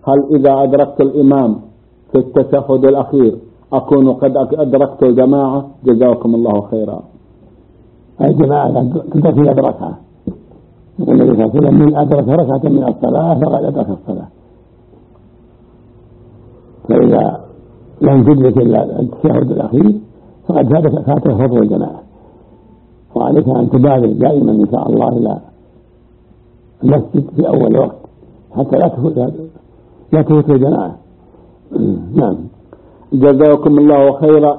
هل إذا أدركت الإمام في التشهد الأخير أكون قد أدركت الجماعة؟ جزاكم الله خيرا. الجماعة تدرك إذا أدركها، يقول النبي صلى الله عليه وسلم من أدرك ركعة من الصلاة فقد أدرك الصلاة. فإذا لم تدرك إلا التشهد الأخير فقد فاتك فضل الجماعة، وعليك أن تبادر دائما إن شاء الله إلى المسجد في أول وقت حتى لا تفوت الجماعة. نعم. جزاكم الله خيرا.